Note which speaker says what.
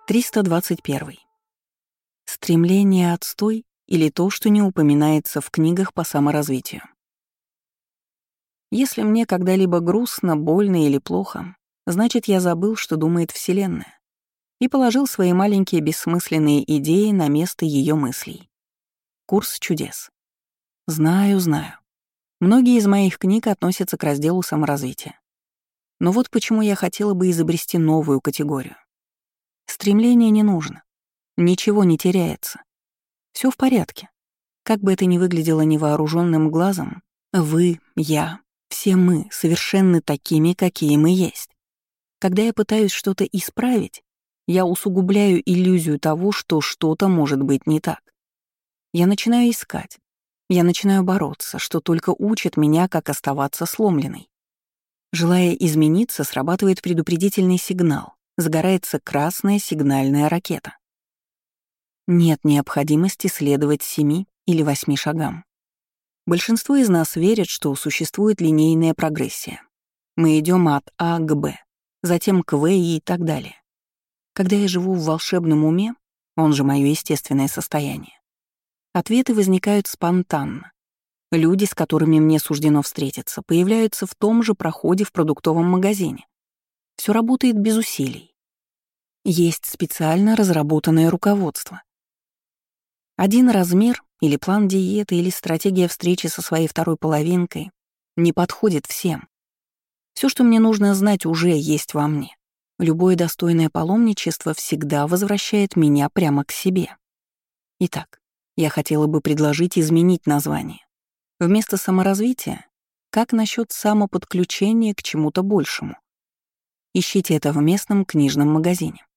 Speaker 1: 321. Стремление — отстой или то, что не упоминается в книгах по саморазвитию? Если мне когда-либо грустно, больно или плохо, значит, я забыл, что думает Вселенная, и положил свои маленькие бессмысленные идеи на место ее мыслей. Курс чудес. Знаю. Многие из моих книг относятся к разделу саморазвития. Но вот почему я хотела бы изобрести новую категорию. Стремление не нужно. Ничего не теряется. Все в порядке. Как бы это ни выглядело невооруженным глазом, вы, я, все мы совершенны такими, какие мы есть. Когда я пытаюсь что-то исправить, я усугубляю иллюзию того, что что-то может быть не так. Я начинаю искать. Я начинаю бороться, что только учит меня, как оставаться сломленной. Желая измениться, срабатывает предупредительный сигнал. Загорается красная сигнальная ракета. Нет необходимости следовать 7 или 8 шагам. Большинство из нас верят, что существует линейная прогрессия. Мы идем от А к Б, затем к В и так далее. Когда я живу в волшебном уме, он же мое естественное состояние, ответы возникают спонтанно. Люди, с которыми мне суждено встретиться, появляются в том же проходе в продуктовом магазине. Все работает без усилий. Есть специально разработанное руководство. Один размер или план диеты или стратегия встречи со своей второй половинкой не подходит всем. Все, что мне нужно знать, уже есть во мне. Любое достойное паломничество всегда возвращает меня прямо к себе. Итак, я хотела бы предложить изменить название. Вместо саморазвития, как насчет самоподключения к чему-то большему? Ищите это в местном книжном магазине.